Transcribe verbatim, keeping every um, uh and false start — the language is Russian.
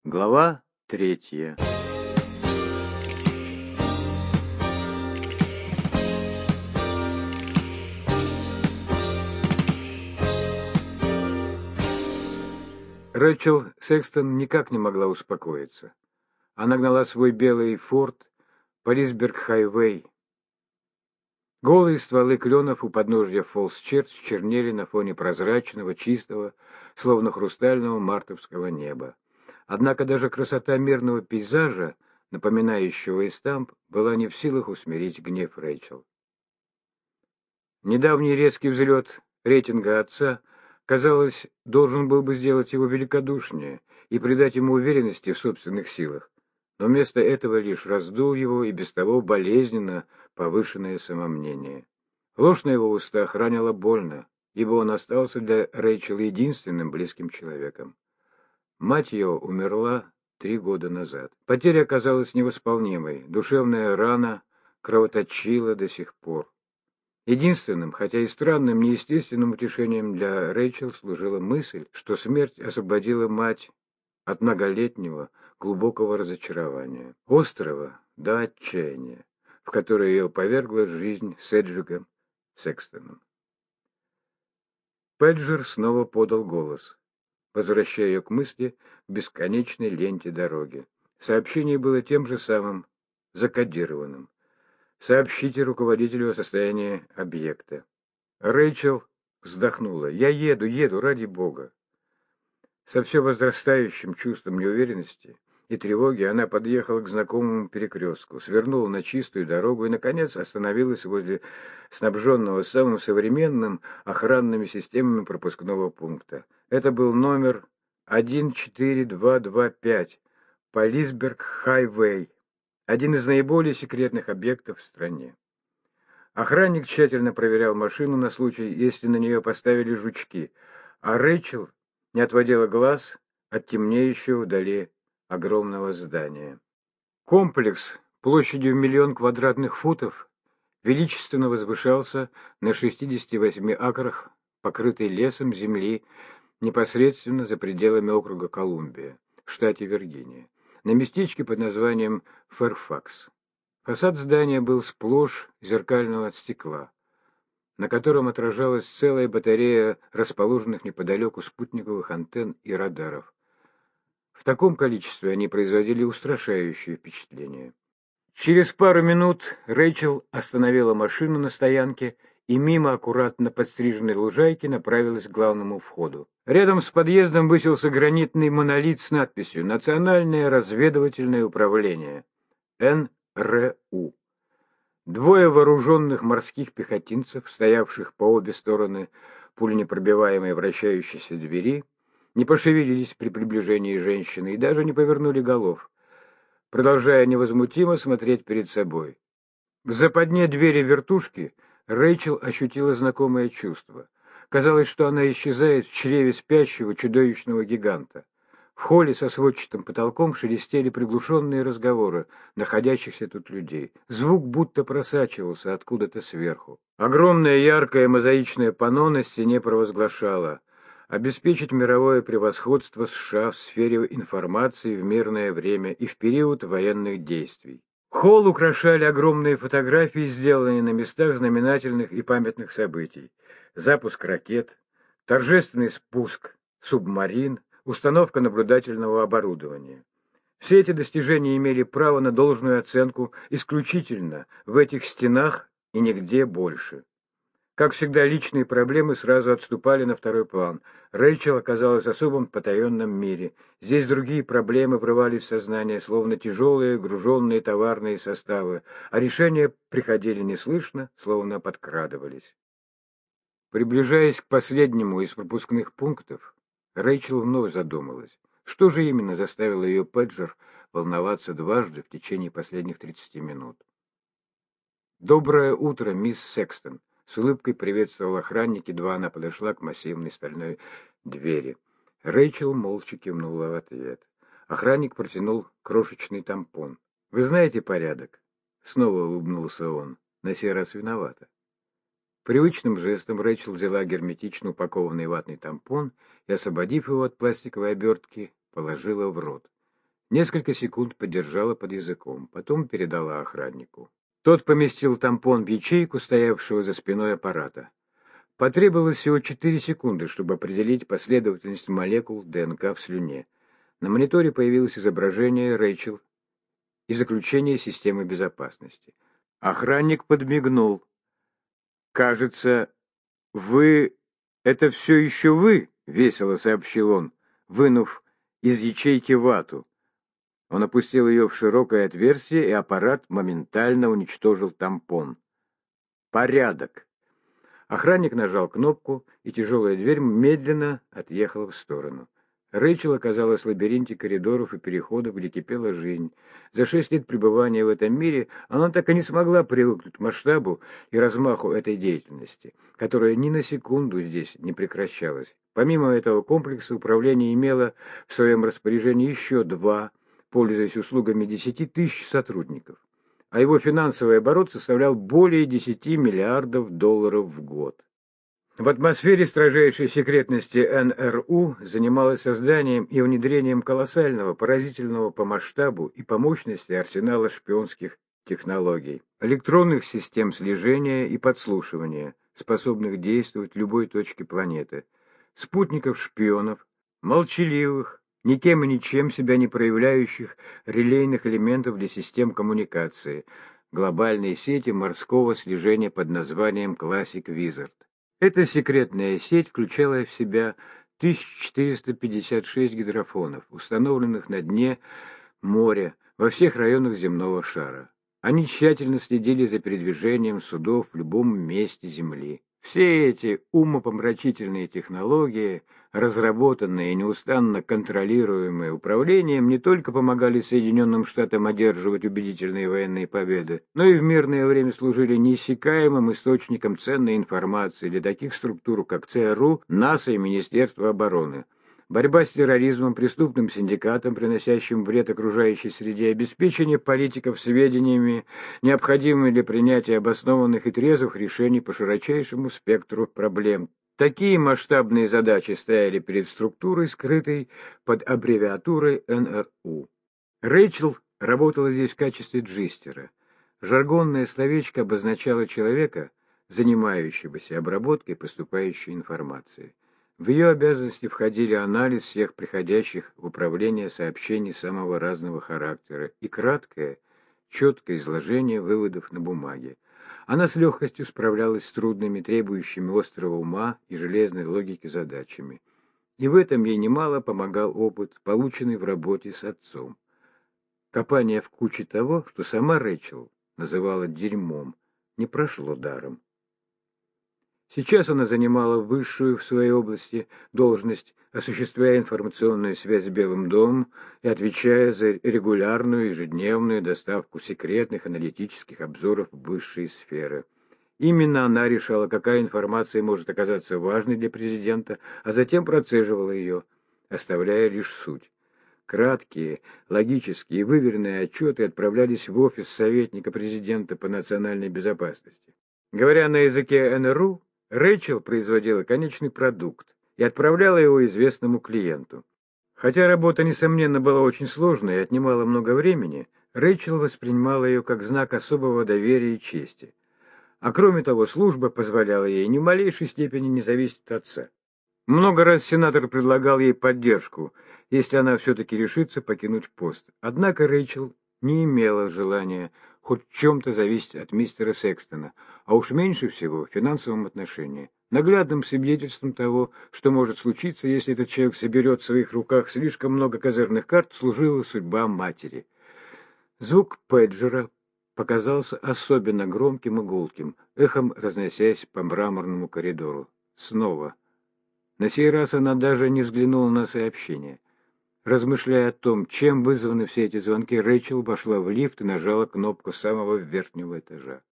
Глава третья. Рэйчел Секстон никак не могла успокоиться. Она гнала свой белый форд по Лисберг-хайвей. Голые стволы кленов у подножья Фоллс-Черч чернели на фоне прозрачного, чистого, словно хрустального мартовского неба. Однако даже красота мирного пейзажа, напоминающего эстамп, была не в силах усмирить гнев Рэйчел. Недавний резкий взлет рейтинга отца, казалось, должен был бы сделать его великодушнее и придать ему уверенности в собственных силах, но вместо этого лишь раздул его и без того болезненно повышенное самомнение. Ложь на его устах ранила больно, ибо он остался для Рэйчел единственным близким человеком. Мать ее умерла три года назад. Потеря оказалась невосполнимой, душевная рана кровоточила до сих пор. Единственным, хотя и странным, неестественным утешением для Рэйчел служила мысль, что смерть освободила мать от многолетнего глубокого разочарования, острого до отчаяния, в которое ее повергла жизнь с Эджвигом Секстоном. Педжер снова подал голос, возвращая ее к мысли в бесконечной ленте дороги. Сообщение было тем же самым, закодированным. Сообщите руководителю о состоянии объекта. Рэйчел вздохнула. «Я еду, еду, ради бога». Со все возрастающим чувством неуверенности и тревоги она подъехала к знакомому перекрестку, свернула на чистую дорогу и, наконец, остановилась возле снабженного самым современным охранными системами пропускного пункта. Это был номер один четыре два два пять по Лисберг-хайвей, один из наиболее секретных объектов в стране. Охранник тщательно проверял машину на случай, если на нее поставили жучки, а Рэйчел не отводила глаз от темнеющего вдали огромного здания. Комплекс площадью в миллион квадратных футов величественно возвышался на шестидесяти восьми акрах, покрытой лесом земли, непосредственно за пределами округа Колумбия, в штате Виргиния, на местечке под названием Фэрфакс. Фасад здания был сплошь зеркального стекла, на котором отражалась целая батарея расположенных неподалеку спутниковых антенн и радаров. В таком количестве они производили устрашающее впечатление. Через пару минут Рэйчел остановила машину на стоянке и мимо аккуратно подстриженной лужайки направилась к главному входу. Рядом с подъездом высился гранитный монолит с надписью «Национальное разведывательное управление. Эн Р У». Двое вооруженных морских пехотинцев, стоявших по обе стороны пуленепробиваемой вращающейся двери, не пошевелились при приближении женщины и даже не повернули голов, продолжая невозмутимо смотреть перед собой. В западне двери вертушки Рэйчел ощутила знакомое чувство. Казалось, что она исчезает в чреве спящего чудовищного гиганта. В холле со сводчатым потолком шелестели приглушенные разговоры находящихся тут людей. Звук будто просачивался откуда-то сверху. Огромное яркое мозаичное панно на стене провозглашало: обеспечить мировое превосходство США в сфере информации в мирное время и в период военных действий. Холл украшали огромные фотографии, сделанные на местах знаменательных и памятных событий. Запуск ракет, торжественный спуск субмарин, установка наблюдательного оборудования. Все эти достижения имели право на должную оценку исключительно в этих стенах и нигде больше. Как всегда, личные проблемы сразу отступали на второй план. Рэйчел оказалась в особом потаенном мире. Здесь другие проблемы врывались в сознание, словно тяжелые груженные товарные составы, а решения приходили неслышно, словно подкрадывались. Приближаясь к последнему из пропускных пунктов, Рэйчел вновь задумалась, что же именно заставило ее Педжер волноваться дважды в течение последних тридцати минут. «Доброе утро, мисс Секстон!» С улыбкой приветствовал охранник, едва она подошла к массивной стальной двери. Рэйчел молча кивнула в ответ. Охранник протянул крошечный тампон. «Вы знаете порядок?» Снова улыбнулся он, на сей раз виновата. Привычным жестом Рэйчел взяла герметично упакованный ватный тампон и, освободив его от пластиковой обертки, положила в рот. Несколько секунд подержала под языком, потом передала охраннику. Тот поместил тампон в ячейку, стоявшего за спиной аппарата. Потребовалось всего четыре секунды, чтобы определить последовательность молекул ДНК в слюне. На мониторе появилось изображение Рэйчел и заключение системы безопасности. Охранник подмигнул. «Кажется, вы... это все еще вы?» — весело сообщил он, вынув из ячейки вату. Он опустил ее в широкое отверстие, и аппарат моментально уничтожил тампон. «Порядок!» Охранник нажал кнопку, и тяжелая дверь медленно отъехала в сторону. Рэйчел оказалась в лабиринте коридоров и переходов, где кипела жизнь. За шесть лет пребывания в этом мире она так и не смогла привыкнуть к масштабу и размаху этой деятельности, которая ни на секунду здесь не прекращалась. Помимо этого комплекса управления имело в своем распоряжении еще два, пользуясь услугами десяти тысяч сотрудников, а его финансовый оборот составлял более десяти миллиардов долларов в год. В атмосфере строжайшей секретности эн эр у занималась созданием и внедрением колоссального, поразительного по масштабу и по мощности арсенала шпионских технологий, электронных систем слежения и подслушивания, способных действовать в любой точке планеты, спутников-шпионов, молчаливых, никем и ничем себя не проявляющих релейных элементов для систем коммуникации, глобальной сети морского слежения под названием Classic Wizard. Эта секретная сеть включала в себя тысячу четыреста пятьдесят шесть гидрофонов, установленных на дне моря во всех районах земного шара. Они тщательно следили за передвижением судов в любом месте Земли. Все эти умопомрачительные технологии, разработанные и неустанно контролируемые управлением, не только помогали Соединенным Штатам одерживать убедительные военные победы, но и в мирное время служили неиссякаемым источником ценной информации для таких структур, как цэ эр у, НАСА и Министерство обороны. Борьба с терроризмом, преступным синдикатом, приносящим вред окружающей среде, обеспечение политиков сведениями, необходимыми для принятия обоснованных и трезвых решений по широчайшему спектру проблем. Такие масштабные задачи стояли перед структурой, скрытой под аббревиатурой эн эр у. Рэйчел работала здесь в качестве джистера. Жаргонное словечко обозначало человека, занимающегося обработкой поступающей информации. В ее обязанности входили анализ всех приходящих в управление сообщений самого разного характера и краткое, четкое изложение выводов на бумаге. Она с легкостью справлялась с трудными, требующими острого ума и железной логики задачами. И в этом ей немало помогал опыт, полученный в работе с отцом. Копание в куче того, что сама Рэйчел называла дерьмом, не прошло даром. Сейчас она занимала высшую в своей области должность, осуществляя информационную связь с Белым домом и отвечая за регулярную ежедневную доставку секретных аналитических обзоров в высшие сферы. Именно она решала, какая информация может оказаться важной для президента, а затем процеживала ее, оставляя лишь суть. Краткие, логические и выверенные отчеты отправлялись в офис советника президента по национальной безопасности. Говоря на языке эн эр у, Рэйчел производила конечный продукт и отправляла его известному клиенту. Хотя работа, несомненно, была очень сложной и отнимала много времени, Рэйчел воспринимала ее как знак особого доверия и чести. А кроме того, служба позволяла ей ни в малейшей степени не зависеть от отца. Много раз сенатор предлагал ей поддержку, если она все-таки решится покинуть пост. Однако Рэйчел не имела желания хоть в чем-то зависеть от мистера Секстона, а уж меньше всего в финансовом отношении. Наглядным свидетельством того, что может случиться, если этот человек соберет в своих руках слишком много козырных карт, служила судьба матери. Звук пейджера показался особенно громким и гулким, эхом разносясь по мраморному коридору. Снова. На сей раз она даже не взглянула на сообщение. Размышляя о том, чем вызваны все эти звонки, Рэйчел вошла в лифт и нажала кнопку самого верхнего этажа.